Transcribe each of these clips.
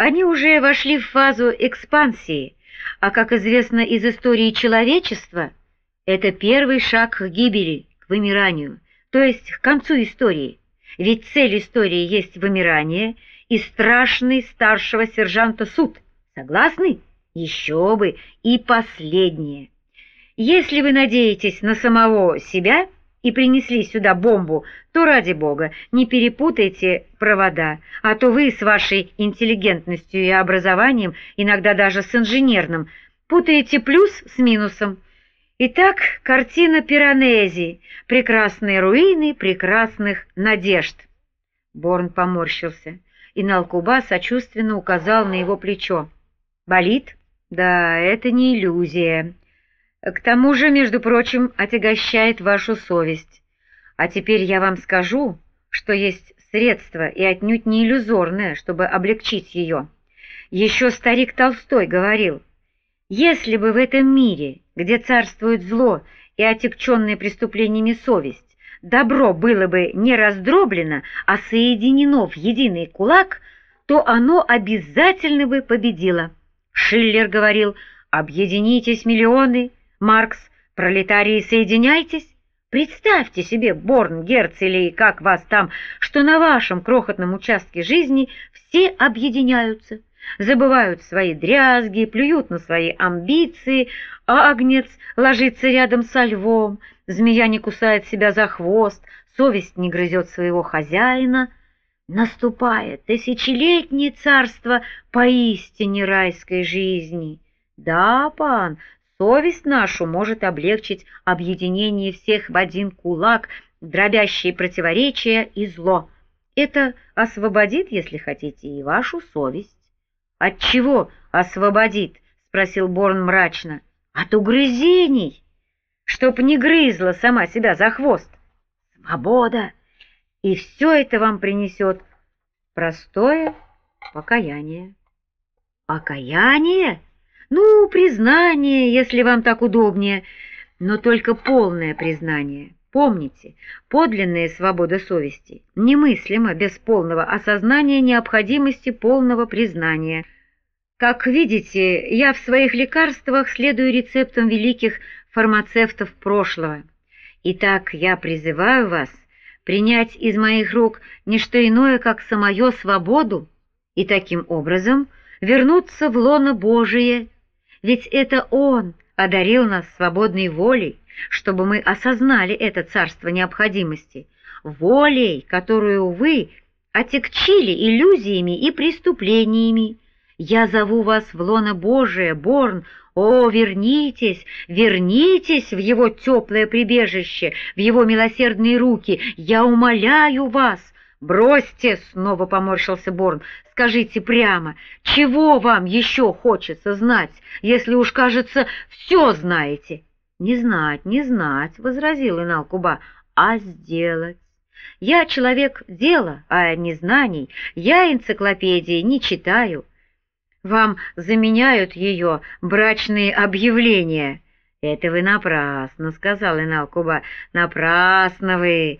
Они уже вошли в фазу экспансии, а, как известно из истории человечества, это первый шаг к гибели, к вымиранию, то есть к концу истории. Ведь цель истории есть вымирание и страшный старшего сержанта суд. Согласны? Еще бы! И последнее. Если вы надеетесь на самого себя и принесли сюда бомбу, то, ради бога, не перепутайте провода, а то вы с вашей интеллигентностью и образованием, иногда даже с инженерным, путаете плюс с минусом. Итак, картина Пиранези, прекрасные руины прекрасных надежд. Борн поморщился, и Налкуба сочувственно указал на его плечо. Болит? Да, это не иллюзия. К тому же, между прочим, отягощает вашу совесть. А теперь я вам скажу, что есть средство, и отнюдь не иллюзорное, чтобы облегчить ее. Еще старик Толстой говорил: если бы в этом мире, где царствует зло и отягченная преступлениями совесть, добро было бы не раздроблено, а соединено в единый кулак, то оно обязательно бы победило. Шиллер говорил: объединитесь, миллионы. Маркс: пролетарии, соединяйтесь. Представьте себе, Борн, Герц или как вас там, что на вашем крохотном участке жизни все объединяются, забывают свои дрязги, плюют на свои амбиции, агнец ложится рядом со львом, змея не кусает себя за хвост, совесть не грызет своего хозяина. Наступает тысячелетнее царство поистине райской жизни. Да, пан, совесть нашу может облегчить объединение всех в один кулак, дробящие противоречия и зло. Это освободит, если хотите, и вашу совесть. — От чего освободит? — спросил Борн мрачно. — От угрызений, чтоб не грызла сама себя за хвост. Свобода! И все это вам принесет простое покаяние. Покаяние? Ну, признание, если вам так удобнее, но только полное признание. Помните, подлинная свобода совести немыслима без полного осознания необходимости полного признания. Как видите, я в своих лекарствах следую рецептам великих фармацевтов прошлого. Итак, я призываю вас принять из моих рук не что иное, как самую свободу, и таким образом вернуться в лоно Божие. Ведь это Он одарил нас свободной волей, чтобы мы осознали это царство необходимости, волей, которую вы отягчили иллюзиями и преступлениями. Я зову вас в лоно Божие, Борн. О, вернитесь, вернитесь в его теплое прибежище, в его милосердные руки. Я умоляю вас. Бросьте, снова поморщился Борн. Скажите прямо, чего вам еще хочется знать, если уж, кажется, все знаете? Не знать, не знать, возразил Иналкуба, а сделать. Я человек дела, а не знаний. Я энциклопедии не читаю. Вам заменяют ее брачные объявления. — Это вы напрасно, — сказал Иналкуба, — напрасно вы.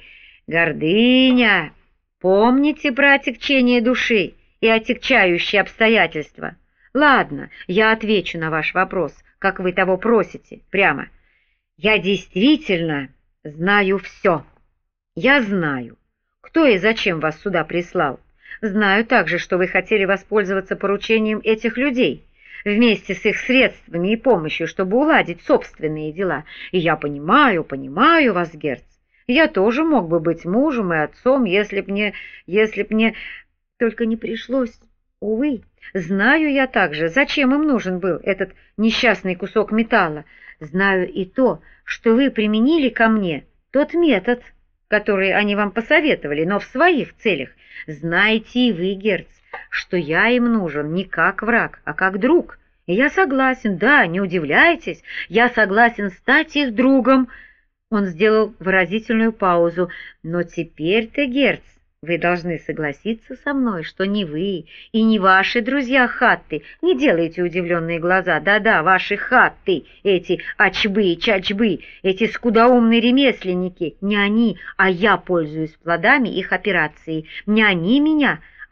Гордыня. Помните про отягчение души и отягчающие обстоятельства? Ладно, я отвечу на ваш вопрос, как вы того просите, прямо. Я действительно знаю все. Я знаю, кто и зачем вас сюда прислал. Знаю также, что вы хотели воспользоваться поручением этих людей, вместе с их средствами и помощью, чтобы уладить собственные дела. И я понимаю вас, Герц. Я тоже мог бы быть мужем и отцом, если б мне... Только не пришлось, увы. Знаю я также, зачем им нужен был этот несчастный кусок металла. Знаю и то, что вы применили ко мне тот метод, который они вам посоветовали, но в своих целях. Знаете и вы, Герц, что я им нужен не как враг, а как друг. И я согласен, да, не удивляйтесь, я согласен стать их другом. Он сделал выразительную паузу. Но теперь-то, Герц, вы должны согласиться со мной, что ни вы и ни ваши друзья хатты, не делайте удивленные глаза, да-да, ваши хатты, эти очбы и чачбы, эти скудоумные ремесленники, не они, а я пользуюсь плодами их операции, не они меня,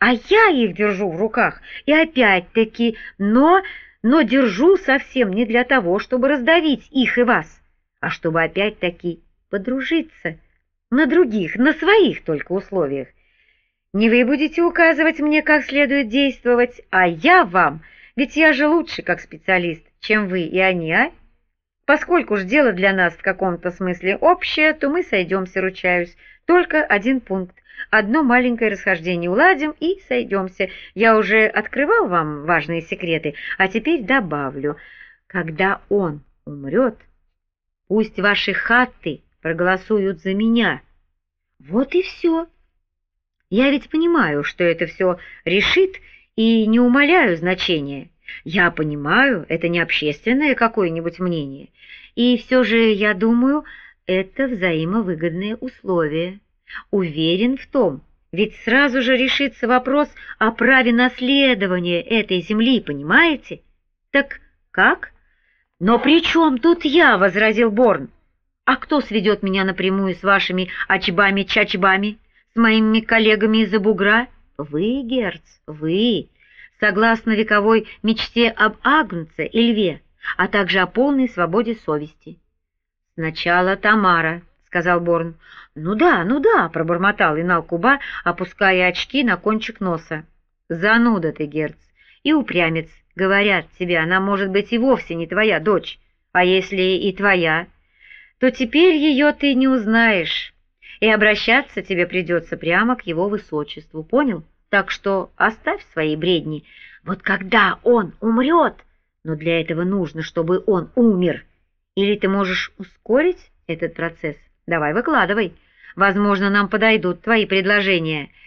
А я их держу в руках, и опять-таки, но держу совсем не для того, чтобы раздавить их и вас, а чтобы опять-таки подружиться на других, на своих только условиях. Не вы будете указывать мне, как следует действовать, а я вам, ведь я же лучше как специалист, чем вы и они, а? Поскольку ж дело для нас в каком-то смысле общее, то мы сойдемся, ручаюсь. Только один пункт. Одно маленькое расхождение уладим и сойдемся. Я уже открывал вам важные секреты, а теперь добавлю. Когда он умрет, пусть ваши хатты проголосуют за меня. Вот и все. Я ведь понимаю, что это все решит, и не умаляю значения. Я понимаю, это не общественное какое-нибудь мнение. И все же, я думаю, это взаимовыгодные условия. Уверен в том, ведь сразу же решится вопрос о праве наследования этой земли, понимаете? Так как? Но при чем тут я, возразил Борн. А кто сведет меня напрямую с вашими очбами-чачбами, с моими коллегами из-за бугра? Вы, Герц, вы, согласно вековой мечте об агнце и льве, а также о полной свободе совести. Сначала Тамара, сказал Борн. Ну да, пробормотал Инал-Куба, опуская очки на кончик носа. Зануда ты, Герц, и упрямец. Говорят тебе, она может быть и вовсе не твоя дочь, а если и твоя, то теперь ее ты не узнаешь, и обращаться тебе придется прямо к его высочеству, понял? Так что оставь свои бредни. Вот когда он умрет, но для этого нужно, чтобы он умер. Или ты можешь ускорить этот процесс? Давай, выкладывай. Возможно, нам подойдут твои предложения.